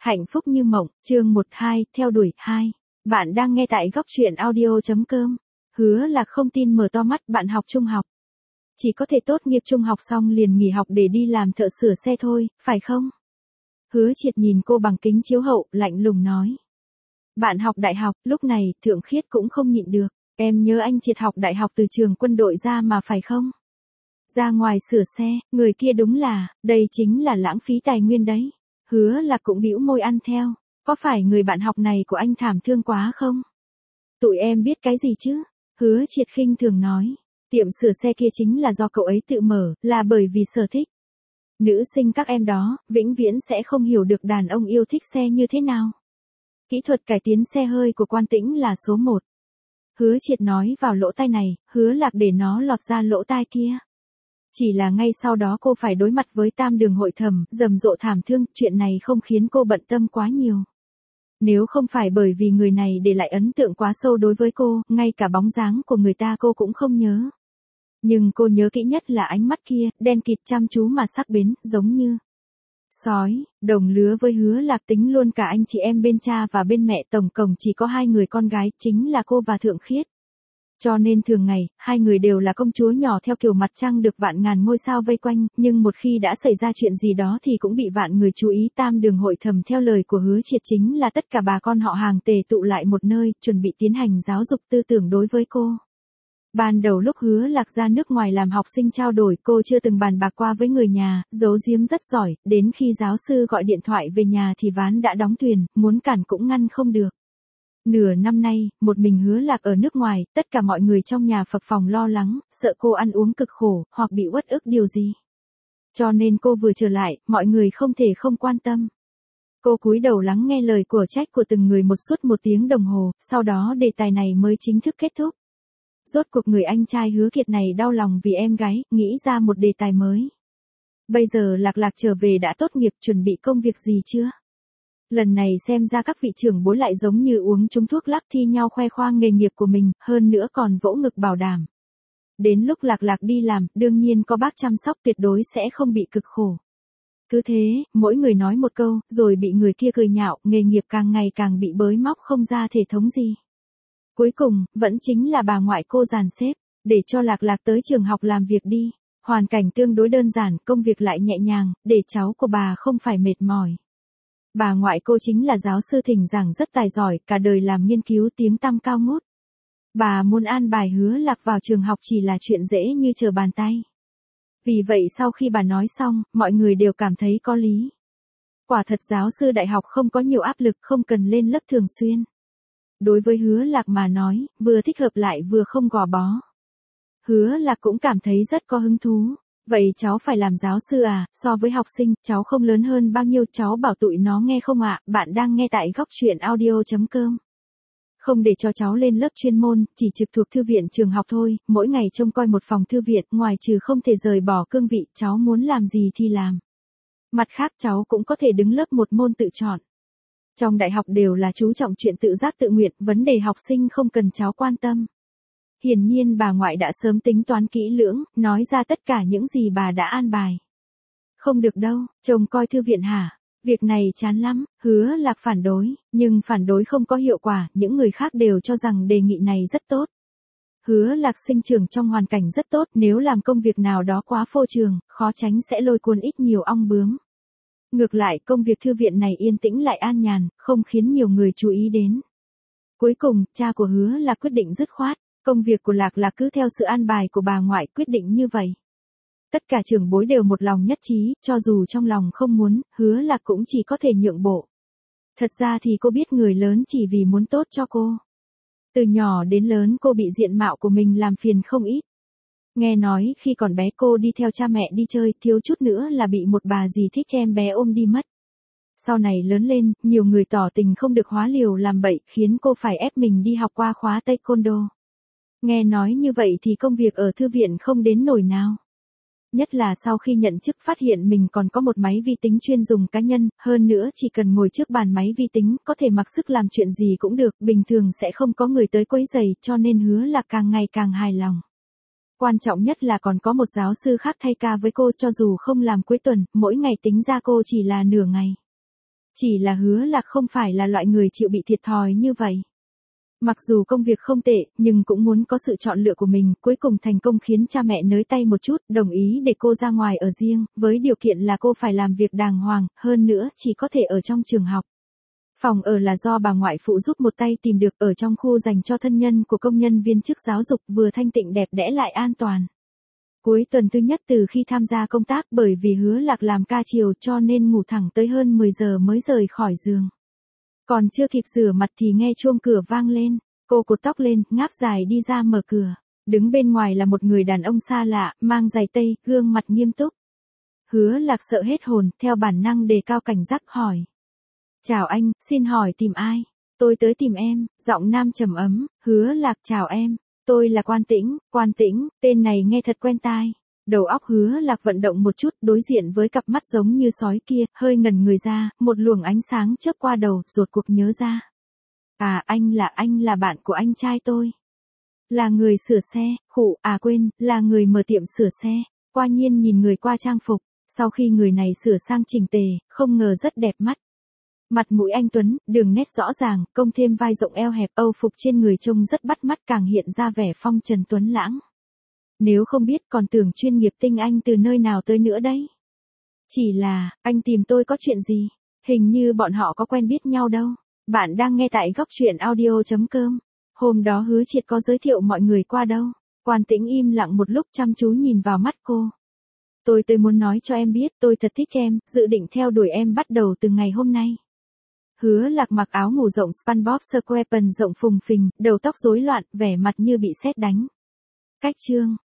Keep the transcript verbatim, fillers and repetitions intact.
Hạnh phúc như mộng, chương một hai, theo đuổi hai. Bạn đang nghe tại góc truyện audio chấm com. Hứa Lạc không tin mở to mắt, bạn học trung học. Chỉ có thể tốt nghiệp trung học xong liền nghỉ học để đi làm thợ sửa xe thôi, phải không? Hứa Triệt nhìn cô bằng kính chiếu hậu, lạnh lùng nói. Bạn học đại học, lúc này, Thượng Khiết cũng không nhịn được. Em nhớ anh Triệt học đại học từ trường quân đội ra mà phải không? Ra ngoài sửa xe, người kia đúng là, đây chính là lãng phí tài nguyên đấy. Hứa Lạc cũng bĩu môi ăn theo, có phải người bạn học này của anh thảm thương quá không? Tụi em biết cái gì chứ? Hứa Triệt khinh thường nói, tiệm sửa xe kia chính là do cậu ấy tự mở, là bởi vì sở thích. Nữ sinh các em đó, vĩnh viễn sẽ không hiểu được đàn ông yêu thích xe như thế nào. Kỹ thuật cải tiến xe hơi của Quan Tĩnh là số một. Hứa Triệt nói vào lỗ tai này, Hứa Lạc để nó lọt ra lỗ tai kia. Chỉ là ngay sau đó cô phải đối mặt với tam đường hội thẩm, rầm rộ thảm thương, chuyện này không khiến cô bận tâm quá nhiều. Nếu không phải bởi vì người này để lại ấn tượng quá sâu đối với cô, ngay cả bóng dáng của người ta cô cũng không nhớ. Nhưng cô nhớ kỹ nhất là ánh mắt kia, đen kịt chăm chú mà sắc bén, giống như sói, đồng lứa với Hứa Lạc, tính luôn cả anh chị em bên cha và bên mẹ, tổng cộng chỉ có hai người con gái, chính là cô và Thượng Khiết. Cho nên thường ngày, hai người đều là công chúa nhỏ theo kiểu mặt trăng được vạn ngàn ngôi sao vây quanh, nhưng một khi đã xảy ra chuyện gì đó thì cũng bị vạn người chú ý. Tam đường hội thẩm theo lời của Hứa Triệt chính là tất cả bà con họ hàng tề tụ lại một nơi, chuẩn bị tiến hành giáo dục tư tưởng đối với cô. Ban đầu lúc Hứa Lạc ra nước ngoài làm học sinh trao đổi, cô chưa từng bàn bạc qua với người nhà, giấu giếm rất giỏi, đến khi giáo sư gọi điện thoại về nhà thì ván đã đóng thuyền, muốn cản cũng ngăn không được. Nửa năm nay, một mình Hứa Lạc ở nước ngoài, tất cả mọi người trong nhà phập phồng lo lắng, sợ cô ăn uống cực khổ, hoặc bị uất ức điều gì. Cho nên cô vừa trở lại, mọi người không thể không quan tâm. Cô cúi đầu lắng nghe lời của trách của từng người một suốt một tiếng đồng hồ, sau đó đề tài này mới chính thức kết thúc. Rốt cuộc người anh trai Hứa Kiệt này đau lòng vì em gái, nghĩ ra một đề tài mới. Bây giờ Lạc Lạc trở về đã tốt nghiệp, chuẩn bị công việc gì chưa? Lần này xem ra các vị trưởng bối lại giống như uống trúng thuốc lắc, thi nhau khoe khoang nghề nghiệp của mình, hơn nữa còn vỗ ngực bảo đảm. Đến lúc Lạc Lạc đi làm, đương nhiên có bác chăm sóc, tuyệt đối sẽ không bị cực khổ. Cứ thế, mỗi người nói một câu, rồi bị người kia cười nhạo, nghề nghiệp càng ngày càng bị bới móc không ra thể thống gì. Cuối cùng, vẫn chính là bà ngoại cô dàn xếp, để cho Lạc Lạc tới trường học làm việc đi. Hoàn cảnh tương đối đơn giản, công việc lại nhẹ nhàng, để cháu của bà không phải mệt mỏi. Bà ngoại cô chính là giáo sư thỉnh giảng rất tài giỏi, cả đời làm nghiên cứu, tiếng tăm cao ngút. Bà muốn an bài Hứa Lạc vào trường học chỉ là chuyện dễ như trở bàn tay. Vì vậy sau khi bà nói xong, mọi người đều cảm thấy có lý. Quả thật giáo sư đại học không có nhiều áp lực, không cần lên lớp thường xuyên. Đối với Hứa Lạc mà nói, vừa thích hợp lại vừa không gò bó. Hứa Lạc cũng cảm thấy rất có hứng thú. Vậy cháu phải làm giáo sư à? So với học sinh, cháu không lớn hơn bao nhiêu, cháu bảo tụi nó nghe không ạ? Bạn đang nghe tại góc truyện audio chấm com. Không để cho cháu lên lớp chuyên môn, chỉ trực thuộc thư viện trường học thôi, mỗi ngày trông coi một phòng thư viện, ngoài trừ không thể rời bỏ cương vị, cháu muốn làm gì thì làm. Mặt khác cháu cũng có thể đứng lớp một môn tự chọn. Trong đại học đều là chú trọng chuyện tự giác tự nguyện, vấn đề học sinh không cần cháu quan tâm. Hiển nhiên bà ngoại đã sớm tính toán kỹ lưỡng, nói ra tất cả những gì bà đã an bài. Không được đâu, trông coi thư viện hả? Việc này chán lắm. Hứa Lạc phản đối, nhưng phản đối không có hiệu quả, những người khác đều cho rằng đề nghị này rất tốt. Hứa Lạc sinh trưởng trong hoàn cảnh rất tốt, nếu làm công việc nào đó quá phô trương, khó tránh sẽ lôi cuốn ít nhiều ong bướm. Ngược lại, công việc thư viện này yên tĩnh lại an nhàn, không khiến nhiều người chú ý đến. Cuối cùng, cha của Hứa Lạc quyết định dứt khoát. Công việc của Lạc Lạc cứ theo sự an bài của bà ngoại, quyết định như vậy. Tất cả trưởng bối đều một lòng nhất trí, cho dù trong lòng không muốn, Hứa Lạc cũng chỉ có thể nhượng bộ. Thật ra thì cô biết người lớn chỉ vì muốn tốt cho cô. Từ nhỏ đến lớn cô bị diện mạo của mình làm phiền không ít. Nghe nói khi còn bé cô đi theo cha mẹ đi chơi, thiếu chút nữa là bị một bà dì thích em bé ôm đi mất. Sau này lớn lên, nhiều người tỏ tình không được hóa liều làm bậy, khiến cô phải ép mình đi học qua khóa taekwondo. Nghe nói như vậy thì công việc ở thư viện không đến nổi nào. Nhất là sau khi nhận chức phát hiện mình còn có một máy vi tính chuyên dùng cá nhân, hơn nữa chỉ cần ngồi trước bàn máy vi tính, có thể mặc sức làm chuyện gì cũng được, bình thường sẽ không có người tới quấy rầy, cho nên Hứa Lạc càng ngày càng hài lòng. Quan trọng nhất là còn có một giáo sư khác thay ca với cô, cho dù không làm cuối tuần, mỗi ngày tính ra cô chỉ là nửa ngày. Chỉ là Hứa Lạc không phải là loại người chịu bị thiệt thòi như vậy. Mặc dù công việc không tệ, nhưng cũng muốn có sự chọn lựa của mình, cuối cùng thành công khiến cha mẹ nới tay một chút, đồng ý để cô ra ngoài ở riêng, với điều kiện là cô phải làm việc đàng hoàng, hơn nữa chỉ có thể ở trong trường học. Phòng ở là do bà ngoại phụ giúp một tay tìm được ở trong khu dành cho thân nhân của công nhân viên chức giáo dục, vừa thanh tịnh đẹp đẽ lại an toàn. Cuối tuần thứ nhất từ khi tham gia công tác, bởi vì Hứa Lạc làm ca chiều cho nên ngủ thẳng tới hơn mười giờ mới rời khỏi giường. Còn chưa kịp rửa mặt thì nghe chuông cửa vang lên, cô cột tóc lên, ngáp dài đi ra mở cửa. Đứng bên ngoài là một người đàn ông xa lạ, mang giày tây, gương mặt nghiêm túc. Hứa Lạc sợ hết hồn, theo bản năng đề cao cảnh giác hỏi. Chào anh, xin hỏi tìm ai? Tôi tới tìm em, giọng nam trầm ấm. Hứa Lạc chào em, tôi là Quan Tĩnh, Quan Tĩnh, tên này nghe thật quen tai. Đầu óc Hứa Lạc vận động một chút, đối diện với cặp mắt giống như sói kia, hơi ngẩn người ra, một luồng ánh sáng chớp qua đầu, rốt cuộc nhớ ra. À, anh là anh là bạn của anh trai tôi. Là người sửa xe, khụ, à quên, là người mở tiệm sửa xe. Qua Nhiên nhìn người qua trang phục, sau khi người này sửa sang chỉnh tề, không ngờ rất đẹp mắt. Mặt mũi anh tuấn, đường nét rõ ràng, công thêm vai rộng eo hẹp, âu phục trên người trông rất bắt mắt, càng hiện ra vẻ phong trần tuấn lãng. Nếu không biết còn tưởng chuyên nghiệp tinh anh từ nơi nào tới nữa đấy. Chỉ là, anh tìm tôi có chuyện gì? Hình như bọn họ có quen biết nhau đâu. Bạn đang nghe tại góc truyện audio chấm com. Hôm đó Hứa Triệt có giới thiệu mọi người qua đâu. Quan Tĩnh im lặng một lúc chăm chú nhìn vào mắt cô. Tôi tôi muốn nói cho em biết tôi thật thích em, dự định theo đuổi em bắt đầu từ ngày hôm nay. Hứa Lạc mặc áo ngủ rộng SpongeBob SquarePants rộng phùng phình, đầu tóc rối loạn, vẻ mặt như bị sét đánh. Cách chương